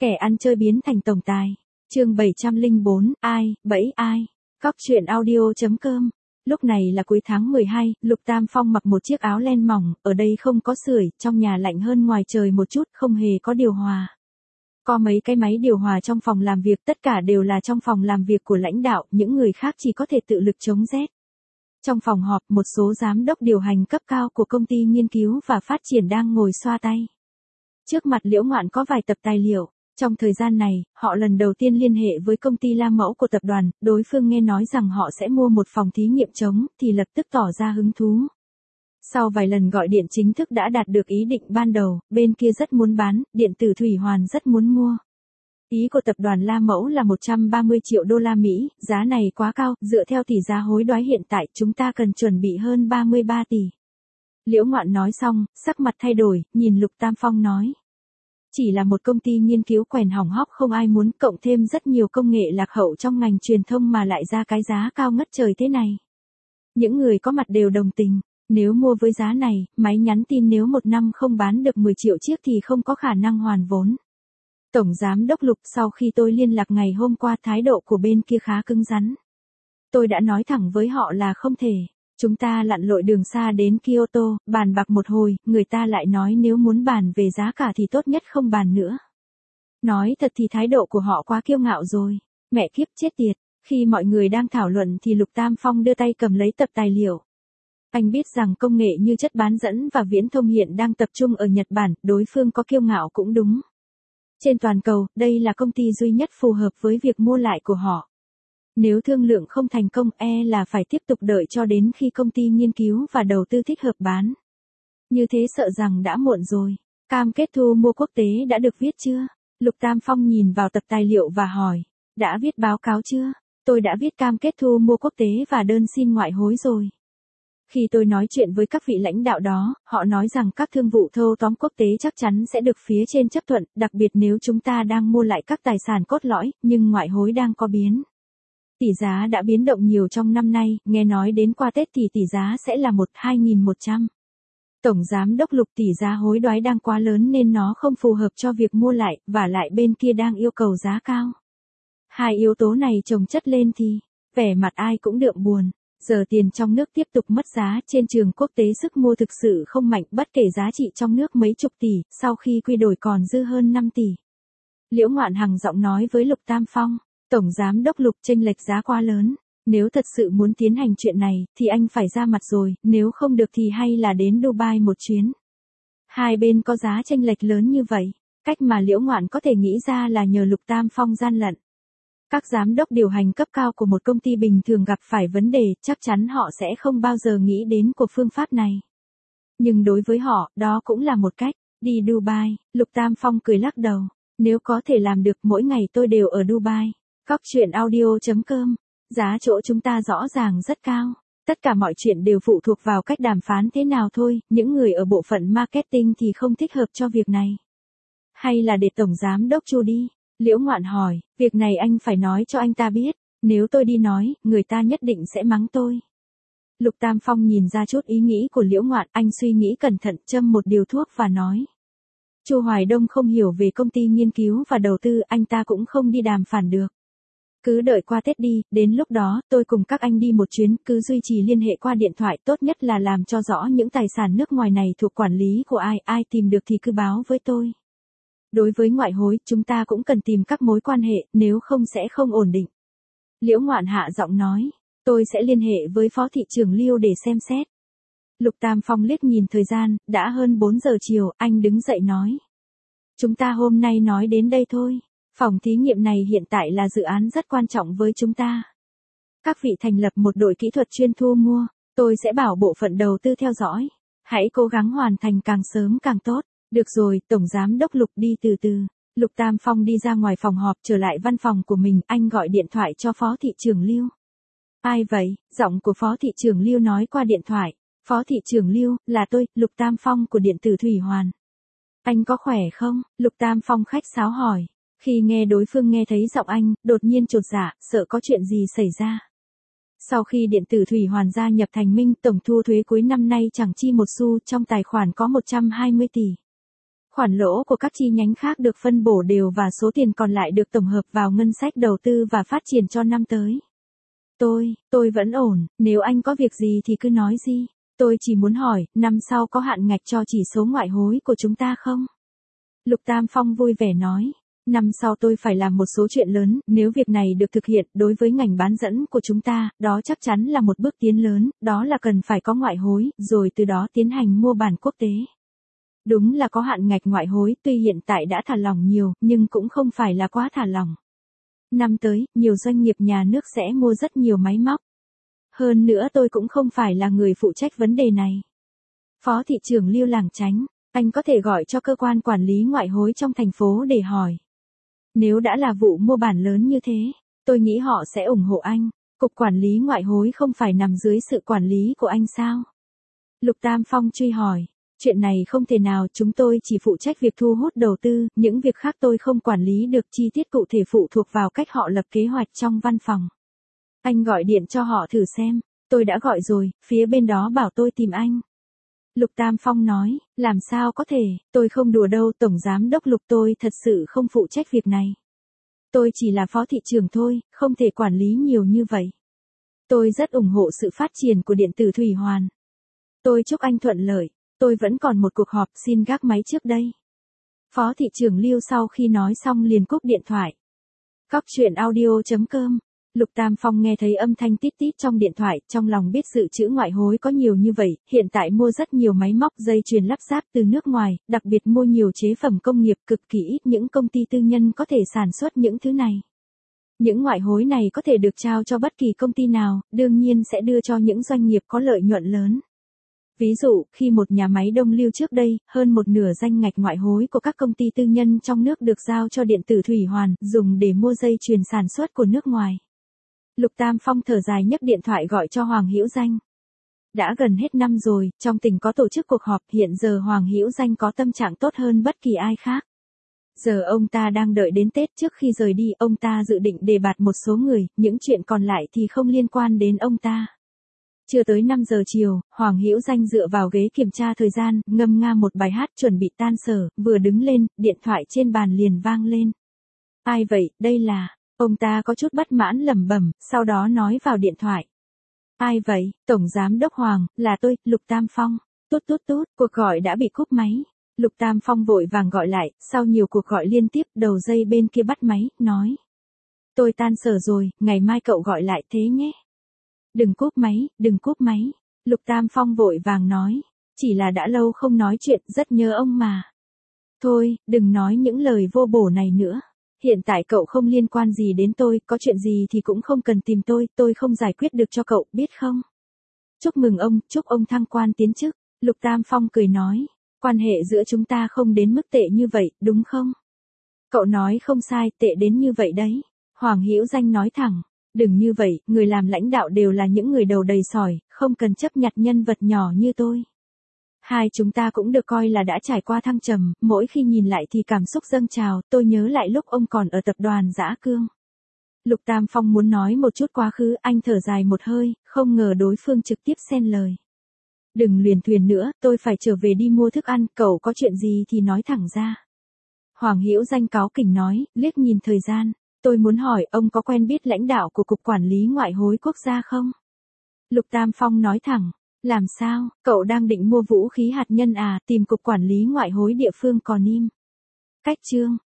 Kẻ ăn chơi biến thành tổng tài. Chương 704, ai, bẫy ai. Cóc truyện audio.com. Lúc này là cuối tháng 12, Lục Tam Phong mặc một chiếc áo len mỏng, ở đây không có sưởi, trong nhà lạnh hơn ngoài trời một chút, không hề có điều hòa. Có mấy cái máy điều hòa trong phòng làm việc, tất cả đều là trong phòng làm việc của lãnh đạo, những người khác chỉ có thể tự lực chống rét. Trong phòng họp, một số giám đốc điều hành cấp cao của công ty nghiên cứu và phát triển đang ngồi xoa tay. Trước mặt Liễu Ngoạn có vài tập tài liệu. Trong thời gian này, họ lần đầu tiên liên hệ với công ty La Mẫu của tập đoàn, đối phương nghe nói rằng họ sẽ mua một phòng thí nghiệm trống, thì lập tức tỏ ra hứng thú. Sau vài lần gọi điện chính thức đã đạt được ý định ban đầu, bên kia rất muốn bán, điện tử Thủy Hoàn rất muốn mua. Ý của tập đoàn La Mẫu là 130 triệu đô la Mỹ, giá này quá cao, dựa theo tỷ giá hối đoái hiện tại chúng ta cần chuẩn bị hơn 33 tỷ. Liễu Ngoạn nói xong, sắc mặt thay đổi, nhìn Lục Tam Phong nói. Chỉ là một công ty nghiên cứu quèn hỏng hóc không ai muốn, cộng thêm rất nhiều công nghệ lạc hậu trong ngành truyền thông mà lại ra cái giá cao ngất trời thế này. Những người có mặt đều đồng tình, nếu mua với giá này, máy nhắn tin nếu một năm không bán được 10 triệu chiếc thì không có khả năng hoàn vốn. Tổng giám đốc Lục, sau khi tôi liên lạc ngày hôm qua thái độ của bên kia khá cứng rắn. Tôi đã nói thẳng với họ là không thể. Chúng ta lặn lội đường xa đến Kyoto, bàn bạc một hồi, người ta lại nói nếu muốn bàn về giá cả thì tốt nhất không bàn nữa. Nói thật thì thái độ của họ quá kiêu ngạo rồi. Mẹ kiếp chết tiệt. Khi mọi người đang thảo luận thì Lục Tam Phong đưa tay cầm lấy tập tài liệu. Anh biết rằng công nghệ như chất bán dẫn và viễn thông hiện đang tập trung ở Nhật Bản, đối phương có kiêu ngạo cũng đúng. Trên toàn cầu, đây là công ty duy nhất phù hợp với việc mua lại của họ. Nếu thương lượng không thành công là phải tiếp tục đợi cho đến khi công ty nghiên cứu và đầu tư thích hợp bán. Như thế sợ rằng đã muộn rồi. Cam kết thu mua quốc tế đã được viết chưa? Lục Tam Phong nhìn vào tập tài liệu và hỏi. Đã viết báo cáo chưa? Tôi đã viết cam kết thu mua quốc tế và đơn xin ngoại hối rồi. Khi tôi nói chuyện với các vị lãnh đạo đó, họ nói rằng các thương vụ thâu tóm quốc tế chắc chắn sẽ được phía trên chấp thuận, đặc biệt nếu chúng ta đang mua lại các tài sản cốt lõi, nhưng ngoại hối đang có biến. Tỷ giá đã biến động nhiều trong năm nay, nghe nói đến qua Tết thì tỷ giá sẽ là 2.100. Tổng giám đốc Lục, tỷ giá hối đoái đang quá lớn nên nó không phù hợp cho việc mua lại, và lại bên kia đang yêu cầu giá cao. Hai yếu tố này chồng chất lên thì, vẻ mặt ai cũng đượm buồn. Giờ tiền trong nước tiếp tục mất giá, trên trường quốc tế sức mua thực sự không mạnh, bất kể giá trị trong nước mấy chục tỷ, sau khi quy đổi còn dư hơn 5 tỷ. Liễu Ngoạn hằng giọng nói với Lục Tam Phong. Tổng giám đốc Lục, chênh lệch giá quá lớn. Nếu thật sự muốn tiến hành chuyện này, thì anh phải ra mặt rồi, nếu không được thì hay là đến Dubai một chuyến. Hai bên có giá chênh lệch lớn như vậy, cách mà Liễu Ngoạn có thể nghĩ ra là nhờ Lục Tam Phong gian lận. Các giám đốc điều hành cấp cao của một công ty bình thường gặp phải vấn đề, chắc chắn họ sẽ không bao giờ nghĩ đến của phương pháp này. Nhưng đối với họ, đó cũng là một cách. Đi Dubai, Lục Tam Phong cười lắc đầu. Nếu có thể làm được, mỗi ngày tôi đều ở Dubai. Cóc truyện audio.com. Giá chỗ chúng ta rõ ràng rất cao. Tất cả mọi chuyện đều phụ thuộc vào cách đàm phán thế nào thôi, những người ở bộ phận marketing thì không thích hợp cho việc này. Hay là để tổng giám đốc Chu đi? Liễu Ngoạn hỏi, việc này anh phải nói cho anh ta biết, nếu tôi đi nói, người ta nhất định sẽ mắng tôi. Lục Tam Phong nhìn ra chút ý nghĩ của Liễu Ngoạn, anh suy nghĩ cẩn thận, châm một điều thuốc và nói. Chu Hoài Đông không hiểu về công ty nghiên cứu và đầu tư, anh ta cũng không đi đàm phán được. Cứ đợi qua Tết đi, đến lúc đó, tôi cùng các anh đi một chuyến, cứ duy trì liên hệ qua điện thoại, tốt nhất là làm cho rõ những tài sản nước ngoài này thuộc quản lý của ai tìm được thì cứ báo với tôi. Đối với ngoại hối, chúng ta cũng cần tìm các mối quan hệ, nếu không sẽ không ổn định. Liễu Ngoạn hạ giọng nói, tôi sẽ liên hệ với Phó thị trưởng Liêu để xem xét. Lục Tam Phong liếc nhìn thời gian, đã hơn 4 giờ chiều, anh đứng dậy nói. Chúng ta hôm nay nói đến đây thôi. Phòng thí nghiệm này hiện tại là dự án rất quan trọng với chúng ta. Các vị thành lập một đội kỹ thuật chuyên thu mua, tôi sẽ bảo bộ phận đầu tư theo dõi. Hãy cố gắng hoàn thành càng sớm càng tốt. Được rồi, Tổng giám đốc Lục, đi từ từ. Lục Tam Phong đi ra ngoài phòng họp, trở lại văn phòng của mình, anh gọi điện thoại cho Phó thị trưởng Lưu. Ai vậy? Giọng của Phó thị trưởng Lưu nói qua điện thoại. Phó thị trưởng Lưu, là tôi, Lục Tam Phong của điện tử Thủy Hoàn. Anh có khỏe không? Lục Tam Phong khách sáo hỏi. Khi nghe đối phương nghe thấy giọng anh, đột nhiên chột dạ, sợ có chuyện gì xảy ra. Sau khi điện tử Thủy Hoàn gia nhập thành Minh, tổng thu thuế cuối năm nay chẳng chi một xu, trong tài khoản có 120 tỷ. Khoản lỗ của các chi nhánh khác được phân bổ đều và số tiền còn lại được tổng hợp vào ngân sách đầu tư và phát triển cho năm tới. Tôi vẫn ổn, nếu anh có việc gì thì cứ nói gì. Tôi chỉ muốn hỏi, năm sau có hạn ngạch cho chỉ số ngoại hối của chúng ta không? Lục Tam Phong vui vẻ nói. Năm sau tôi phải làm một số chuyện lớn, nếu việc này được thực hiện đối với ngành bán dẫn của chúng ta, đó chắc chắn là một bước tiến lớn, đó là cần phải có ngoại hối, rồi từ đó tiến hành mua bán quốc tế. Đúng là có hạn ngạch ngoại hối, tuy hiện tại đã thả lỏng nhiều, nhưng cũng không phải là quá thả lỏng. Năm tới, nhiều doanh nghiệp nhà nước sẽ mua rất nhiều máy móc. Hơn nữa tôi cũng không phải là người phụ trách vấn đề này. Phó thị trưởng Lưu Làng Chánh, anh có thể gọi cho cơ quan quản lý ngoại hối trong thành phố để hỏi. Nếu đã là vụ mua bán lớn như thế, tôi nghĩ họ sẽ ủng hộ anh. Cục quản lý ngoại hối không phải nằm dưới sự quản lý của anh sao? Lục Tam Phong truy hỏi. Chuyện này không thể nào, chúng tôi chỉ phụ trách việc thu hút đầu tư, những việc khác tôi không quản lý được, chi tiết cụ thể phụ thuộc vào cách họ lập kế hoạch trong văn phòng. Anh gọi điện cho họ thử xem, tôi đã gọi rồi, phía bên đó bảo tôi tìm anh. Lục Tam Phong nói, làm sao có thể, tôi không đùa đâu, Tổng Giám đốc Lục, tôi thật sự không phụ trách việc này. Tôi chỉ là phó thị trưởng thôi, không thể quản lý nhiều như vậy. Tôi rất ủng hộ sự phát triển của điện tử Thủy Hoàn. Tôi chúc anh thuận lợi, tôi vẫn còn một cuộc họp, xin gác máy trước đây. Phó thị trưởng Lưu sau khi nói xong liền cúp điện thoại. Cóc truyện audio.com. Lục Tam Phong nghe thấy âm thanh tít tít trong điện thoại, trong lòng biết dự trữ ngoại hối có nhiều như vậy, hiện tại mua rất nhiều máy móc dây chuyền lắp ráp từ nước ngoài, đặc biệt mua nhiều chế phẩm công nghiệp, cực kỳ ít những công ty tư nhân có thể sản xuất những thứ này. Những ngoại hối này có thể được trao cho bất kỳ công ty nào, đương nhiên sẽ đưa cho những doanh nghiệp có lợi nhuận lớn. Ví dụ, khi một nhà máy đông lưu trước đây, hơn một nửa danh ngạch ngoại hối của các công ty tư nhân trong nước được giao cho điện tử Thủy Hoàn, dùng để mua dây chuyền sản xuất của nước ngoài. Lục Tam Phong thở dài nhấc điện thoại gọi cho Hoàng Hữu Danh. Đã gần hết năm rồi, trong tỉnh có tổ chức cuộc họp, hiện giờ Hoàng Hữu Danh có tâm trạng tốt hơn bất kỳ ai khác. Giờ ông ta đang đợi đến Tết, trước khi rời đi, ông ta dự định đề bạt một số người, những chuyện còn lại thì không liên quan đến ông ta. Chưa tới 5 giờ chiều, Hoàng Hữu Danh dựa vào ghế kiểm tra thời gian, ngâm nga một bài hát chuẩn bị tan sở, vừa đứng lên, điện thoại trên bàn liền vang lên. Ai vậy, đây là... Ông ta có chút bất mãn lẩm bẩm, sau đó nói vào điện thoại. Ai vậy, Tổng Giám đốc Hoàng, là tôi, Lục Tam Phong. Tút tút tút, cuộc gọi đã bị cúp máy. Lục Tam Phong vội vàng gọi lại, sau nhiều cuộc gọi liên tiếp, đầu dây bên kia bắt máy, nói. Tôi tan sở rồi, ngày mai cậu gọi lại thế nhé. Đừng cúp máy, đừng cúp máy. Lục Tam Phong vội vàng nói. Chỉ là đã lâu không nói chuyện, rất nhớ ông mà. Thôi, đừng nói những lời vô bổ này nữa. Hiện tại cậu không liên quan gì đến tôi, có chuyện gì thì cũng không cần tìm tôi không giải quyết được cho cậu, biết không? Chúc mừng ông, chúc ông thăng quan tiến chức. Lục Tam Phong cười nói, quan hệ giữa chúng ta không đến mức tệ như vậy, đúng không? Cậu nói không sai, tệ đến như vậy đấy. Hoàng Hữu Danh nói thẳng, đừng như vậy, người làm lãnh đạo đều là những người đầu đầy sỏi, không cần chấp nhặt nhân vật nhỏ như tôi. Hai chúng ta cũng được coi là đã trải qua thăng trầm, mỗi khi nhìn lại thì cảm xúc dâng trào, tôi nhớ lại lúc ông còn ở tập đoàn Dã Cương. Lục Tam Phong muốn nói một chút quá khứ, anh thở dài một hơi, không ngờ đối phương trực tiếp xen lời. Đừng luyển thuyền nữa, tôi phải trở về đi mua thức ăn, cậu có chuyện gì thì nói thẳng ra. Hoàng Hữu Danh cáu kỉnh nói, liếc nhìn thời gian, tôi muốn hỏi ông có quen biết lãnh đạo của Cục Quản lý Ngoại hối Quốc gia không? Lục Tam Phong nói thẳng. Làm sao, cậu đang định mua vũ khí hạt nhân à, tìm Cục Quản lý Ngoại hối địa phương còn im. Cách chương.